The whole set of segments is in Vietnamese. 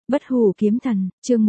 Bất hủ kiếm thần, chương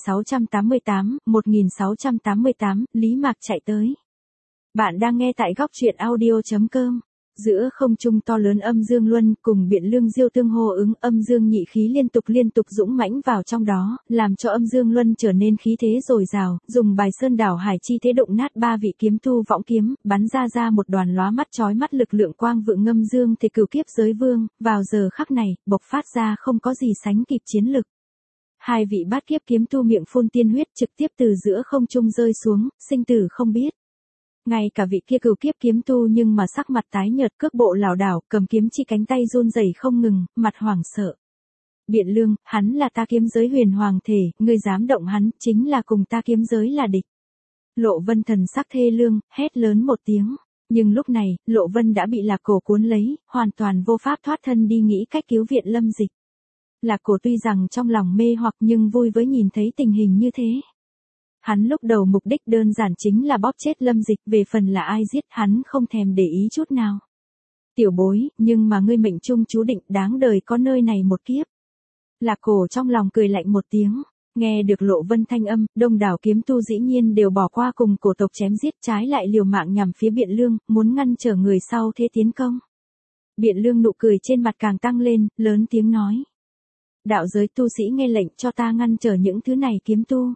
1688, Lý Mạc chạy tới. Bạn đang nghe tại góc truyện audio.com. Giữa không trung to lớn âm dương luân cùng biện lương diêu tương hô ứng, âm dương nhị khí liên tục dũng mãnh vào trong đó, làm cho âm dương luân trở nên khí thế dồi dào, dùng bài sơn đảo hải chi thế động nát ba vị kiếm tu võng kiếm, bắn ra một đoàn lóa mắt chói mắt lực lượng quang vượng ngâm dương thể cửu kiếp giới vương, vào giờ khắc này, bộc phát ra không có gì sánh kịp chiến lực. Hai vị bát kiếp kiếm tu miệng phun tiên huyết trực tiếp từ giữa không trung rơi xuống, sinh tử không biết. Ngay cả vị kia cửu kiếp kiếm tu nhưng mà sắc mặt tái nhợt, cước bộ lảo đảo, cầm kiếm chi cánh tay run rẩy không ngừng, mặt hoảng sợ. Biện lương, hắn là ta kiếm giới huyền hoàng thể, ngươi dám động hắn, chính là cùng ta kiếm giới là địch. Lộ Vân thần sắc thê lương, hét lớn một tiếng. Nhưng lúc này, Lộ Vân đã bị Lạc Cổ cuốn lấy, hoàn toàn vô pháp thoát thân đi nghĩ cách cứu viện Lâm Dịch. Lạc Cổ tuy rằng trong lòng mê hoặc nhưng vui với nhìn thấy tình hình như thế. Hắn lúc đầu mục đích đơn giản chính là bóp chết Lâm Dịch, về phần là ai giết hắn không thèm để ý chút nào. Tiểu bối, nhưng mà ngươi mệnh trung chú định đáng đời có nơi này một kiếp. Lạc Cổ trong lòng cười lạnh một tiếng, nghe được Lộ Vân thanh âm, đông đảo kiếm tu dĩ nhiên đều bỏ qua cùng cổ tộc chém giết, trái lại liều mạng nhằm phía Biện Lương, muốn ngăn trở người sau thế tiến công. Biện Lương nụ cười trên mặt càng tăng lên, lớn tiếng nói. Đạo giới tu sĩ nghe lệnh cho ta ngăn trở những thứ này kiếm tu.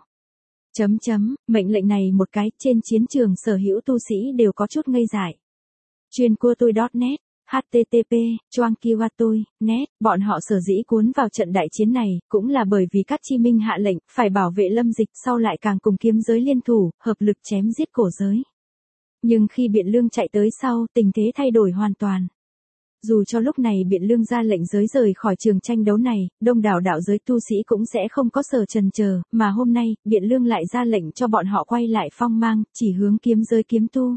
Mệnh lệnh này một cái, trên chiến trường sở hữu tu sĩ đều có chút ngây dại. Chuyên cua tôi.net, http, choang kiwa tôi, net, bọn họ sở dĩ cuốn vào trận đại chiến này, cũng là bởi vì các chi minh hạ lệnh, phải bảo vệ Lâm Dịch, sau lại càng cùng kiếm giới liên thủ, hợp lực chém giết cổ giới. Nhưng khi Biện Lương chạy tới sau, tình thế thay đổi hoàn toàn. Dù cho lúc này Biện Lương ra lệnh giới rời khỏi trường tranh đấu này, đông đảo đạo giới tu sĩ cũng sẽ không có sở chần chờ, mà hôm nay, Biện Lương lại ra lệnh cho bọn họ quay lại phong mang, chỉ hướng kiếm giới kiếm tu.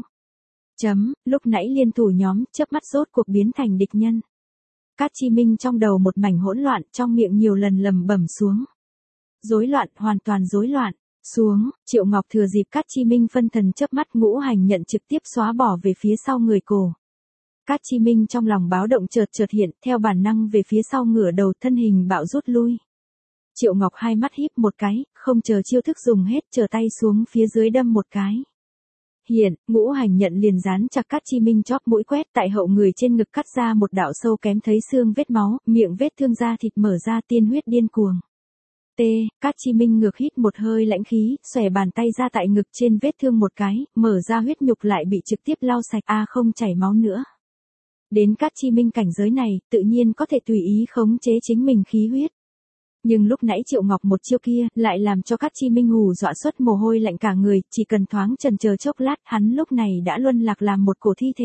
Lúc nãy liên thủ nhóm, chớp mắt rốt cuộc biến thành địch nhân. Cát Chi Minh trong đầu một mảnh hỗn loạn, trong miệng nhiều lần lầm bẩm xuống. Rối loạn, hoàn toàn rối loạn. Xuống, Triệu Ngọc thừa dịp Cát Chi Minh phân thần chớp mắt ngũ hành nhận trực tiếp xóa bỏ về phía sau người cổ. Cát Chi Minh trong lòng báo động chợt hiện, theo bản năng về phía sau ngửa đầu, thân hình bạo rút lui. Triệu Ngọc hai mắt híp một cái, không chờ chiêu thức dùng hết, trở tay xuống phía dưới đâm một cái. Hiện, ngũ hành nhận liền dán chặt Cát Chi Minh chóp mũi quét, tại hậu người trên ngực cắt ra một đạo sâu kém thấy xương vết máu, miệng vết thương da thịt mở ra, tiên huyết điên cuồng. Cát Chi Minh ngược hít một hơi lãnh khí, xòe bàn tay ra tại ngực trên vết thương một cái, mở ra huyết nhục lại bị trực tiếp lau sạch, không chảy máu nữa. Đến Cát Chi Minh cảnh giới này, tự nhiên có thể tùy ý khống chế chính mình khí huyết. Nhưng lúc nãy Triệu Ngọc một chiêu kia, lại làm cho Cát Chi Minh hù dọa xuất mồ hôi lạnh cả người, chỉ cần thoáng chần chờ chốc lát, hắn lúc này đã luân lạc làm một cổ thi thể.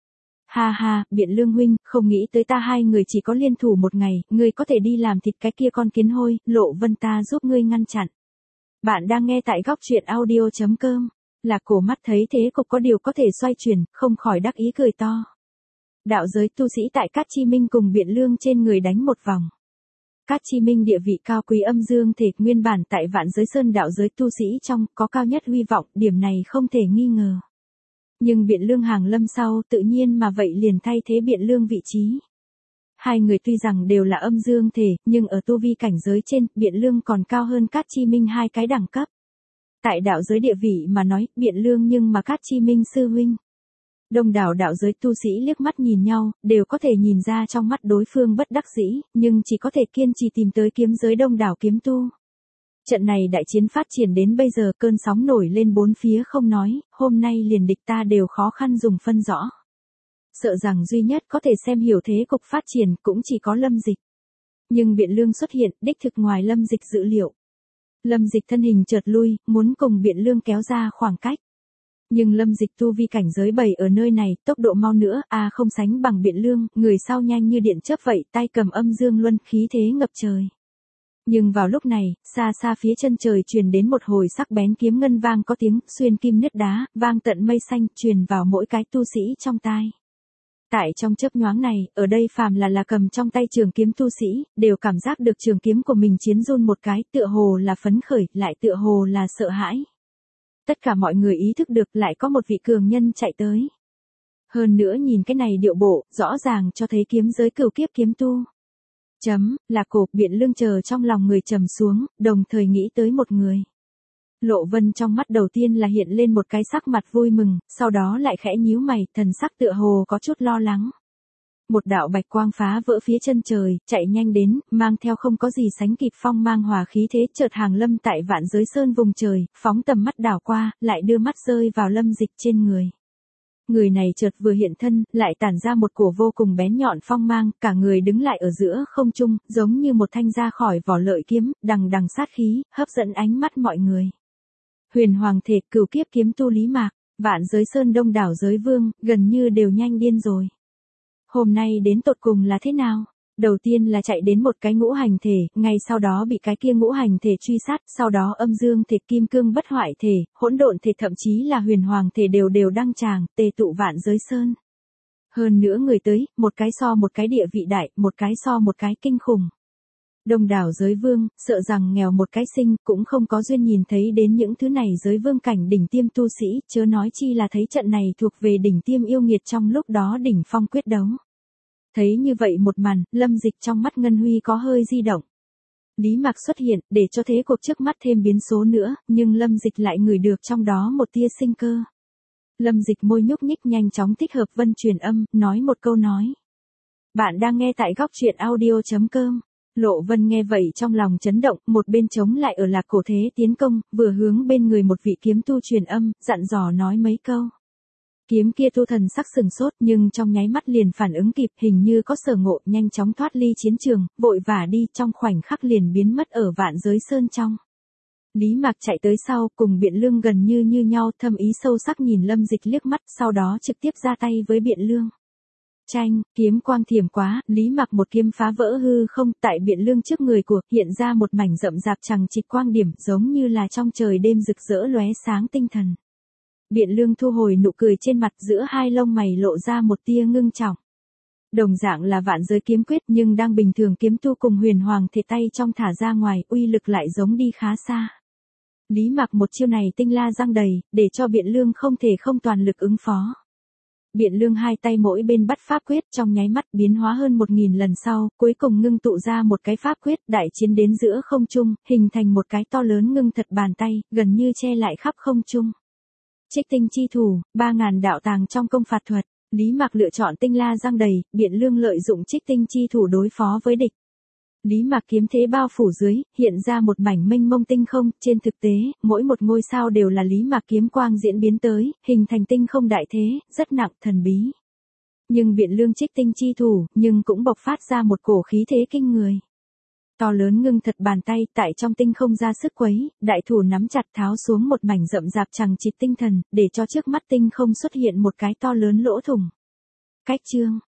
Ha, Biện Lương huynh, không nghĩ tới ta hai người chỉ có liên thủ một ngày, ngươi có thể đi làm thịt cái kia con kiến hôi, Lộ Vân ta giúp ngươi ngăn chặn. Bạn đang nghe tại góc truyện audio.com. Lạc Cổ mắt thấy thế cục có điều có thể xoay chuyển, không khỏi đắc ý cười to. Đạo giới tu sĩ tại Cát Chi Minh cùng Biện Lương trên người đánh một vòng. Cát Chi Minh địa vị cao quý âm dương thể, nguyên bản tại Vạn Giới Sơn đạo giới tu sĩ trong, có cao nhất uy vọng, điểm này không thể nghi ngờ. Nhưng Biện Lương hàng lâm sau, tự nhiên mà vậy liền thay thế Biện Lương vị trí. Hai người tuy rằng đều là âm dương thể, nhưng ở tu vi cảnh giới trên, Biện Lương còn cao hơn Cát Chi Minh hai cái đẳng cấp. Tại đạo giới địa vị mà nói, Biện Lương nhưng mà Cát Chi Minh sư huynh. Đông đảo đạo giới tu sĩ liếc mắt nhìn nhau, đều có thể nhìn ra trong mắt đối phương bất đắc dĩ, nhưng chỉ có thể kiên trì tìm tới kiếm giới đông đảo kiếm tu. Trận này đại chiến phát triển đến bây giờ, cơn sóng nổi lên bốn phía không nói, hôm nay liền địch ta đều khó khăn dùng phân rõ. Sợ rằng duy nhất có thể xem hiểu thế cục phát triển cũng chỉ có Lâm Dịch. Nhưng Biện Lương xuất hiện, đích thực ngoài Lâm Dịch dự liệu. Lâm Dịch thân hình chợt lui, muốn cùng Biện Lương kéo ra khoảng cách. Nhưng Lâm Dịch tu vi cảnh giới 7 ở nơi này, tốc độ mau nữa, không sánh bằng Biện Lương, người sau nhanh như điện chớp vậy, tay cầm âm dương luân, khí thế ngập trời. Nhưng vào lúc này, xa phía chân trời truyền đến một hồi sắc bén kiếm ngân vang có tiếng, xuyên kim nứt đá, vang tận mây xanh, truyền vào mỗi cái tu sĩ trong tai. Tại trong chớp nhoáng này, ở đây phàm là cầm trong tay trường kiếm tu sĩ, đều cảm giác được trường kiếm của mình chiến run một cái, tựa hồ là phấn khởi, lại tựa hồ là sợ hãi. Tất cả mọi người ý thức được lại có một vị cường nhân chạy tới. Hơn nữa nhìn cái này điệu bộ, rõ ràng cho thấy kiếm giới cửu kiếp kiếm tu. Là cổ. Biện Lương chờ trong lòng người trầm xuống, đồng thời nghĩ tới một người. Lộ Vân trong mắt đầu tiên là hiện lên một cái sắc mặt vui mừng, sau đó lại khẽ nhíu mày, thần sắc tựa hồ có chút lo lắng. Một đạo bạch quang phá vỡ phía chân trời, chạy nhanh đến, mang theo không có gì sánh kịp phong mang hòa khí thế, chợt hàng lâm tại Vạn Giới Sơn vùng trời, phóng tầm mắt đảo qua, lại đưa mắt rơi vào Lâm Dịch trên người. Người này chợt vừa hiện thân, lại tản ra một cổ vô cùng bén nhọn phong mang, cả người đứng lại ở giữa không trung, giống như một thanh ra khỏi vỏ lợi kiếm, đằng đằng sát khí, hấp dẫn ánh mắt mọi người. Huyền Hoàng thể, Cửu Kiếp kiếm tu Lý Mạc, Vạn Giới Sơn đông đảo giới vương, gần như đều nhanh điên rồi. Hôm nay đến tột cùng là thế nào? Đầu tiên là chạy đến một cái ngũ hành thể, ngay sau đó bị cái kia ngũ hành thể truy sát, sau đó âm dương thể, kim cương bất hoại thể, hỗn độn thể, thậm chí là huyền hoàng thể đều đăng tràng, tề tụ Vạn Giới Sơn. Hơn nữa người tới, một cái so một cái địa vị đại, một cái so một cái kinh khủng. Đông đảo giới vương, sợ rằng nghèo một cái sinh, cũng không có duyên nhìn thấy đến những thứ này giới vương cảnh đỉnh tiêm tu sĩ, chớ nói chi là thấy trận này thuộc về đỉnh tiêm yêu nghiệt trong lúc đó đỉnh phong quyết đấu. Thấy như vậy một màn, Lâm Dịch trong mắt Ngân Huy có hơi di động. Lý Mạc xuất hiện, để cho thế cuộc trước mắt thêm biến số nữa, nhưng Lâm Dịch lại ngửi được trong đó một tia sinh cơ. Lâm Dịch môi nhúc nhích nhanh chóng thích hợp vân truyền âm, nói một câu nói. Bạn đang nghe tại góc truyện audio.com. Lộ Vân nghe vậy trong lòng chấn động, một bên chống lại ở Lạc Cổ Thế tiến công, vừa hướng bên người một vị kiếm tu truyền âm, dặn dò nói mấy câu. Kiếm kia tu thần sắc sừng sốt nhưng trong nháy mắt liền phản ứng kịp, hình như có sở ngộ, nhanh chóng thoát ly chiến trường, vội vã đi, trong khoảnh khắc liền biến mất ở Vạn Giới Sơn trong. Lý Mạc chạy tới sau, cùng Biện Lương gần như nhau, thâm ý sâu sắc nhìn Lâm Dịch liếc mắt, sau đó trực tiếp ra tay với Biện Lương. Chanh, kiếm quang thiểm quá, Lý Mạc một kiếm phá vỡ hư không, tại Biện Lương trước người của, hiện ra một mảnh rậm rạp chằng chịt quang điểm, giống như là trong trời đêm rực rỡ lóe sáng tinh thần. Biện Lương thu hồi nụ cười trên mặt, giữa hai lông mày lộ ra một tia ngưng trọng. Đồng dạng là vạn giới kiếm quyết, nhưng đang bình thường kiếm tu cùng huyền hoàng thể tay trong thả ra ngoài, uy lực lại giống đi khá xa. Lý Mạc một chiêu này tinh la răng đầy, để cho Biện Lương không thể không toàn lực ứng phó. Biện Lương hai tay mỗi bên bắt pháp quyết, trong nháy mắt biến hóa hơn 1000 lần sau, cuối cùng ngưng tụ ra một cái pháp quyết, đại chiến đến giữa không trung, hình thành một cái to lớn ngưng thật bàn tay, gần như che lại khắp không trung. Trích tinh chi thủ, 3000 đạo tàng trong công phạt thuật, Lý Mạc lựa chọn tinh la răng đầy, Biện Lương lợi dụng trích tinh chi thủ đối phó với địch. Lý Mạc kiếm thế bao phủ dưới, hiện ra một mảnh mênh mông tinh không, trên thực tế, mỗi một ngôi sao đều là Lý Mạc kiếm quang diễn biến tới, hình thành tinh không đại thế, rất nặng, thần bí. Nhưng Biện Lương trích tinh chi thủ, nhưng cũng bộc phát ra một cổ khí thế kinh người. To lớn ngưng thật bàn tay, tại trong tinh không ra sức quấy, đại thủ nắm chặt tháo xuống một mảnh rậm rạp chằng chịt tinh thần, để cho trước mắt tinh không xuất hiện một cái to lớn lỗ thủng. Cách chương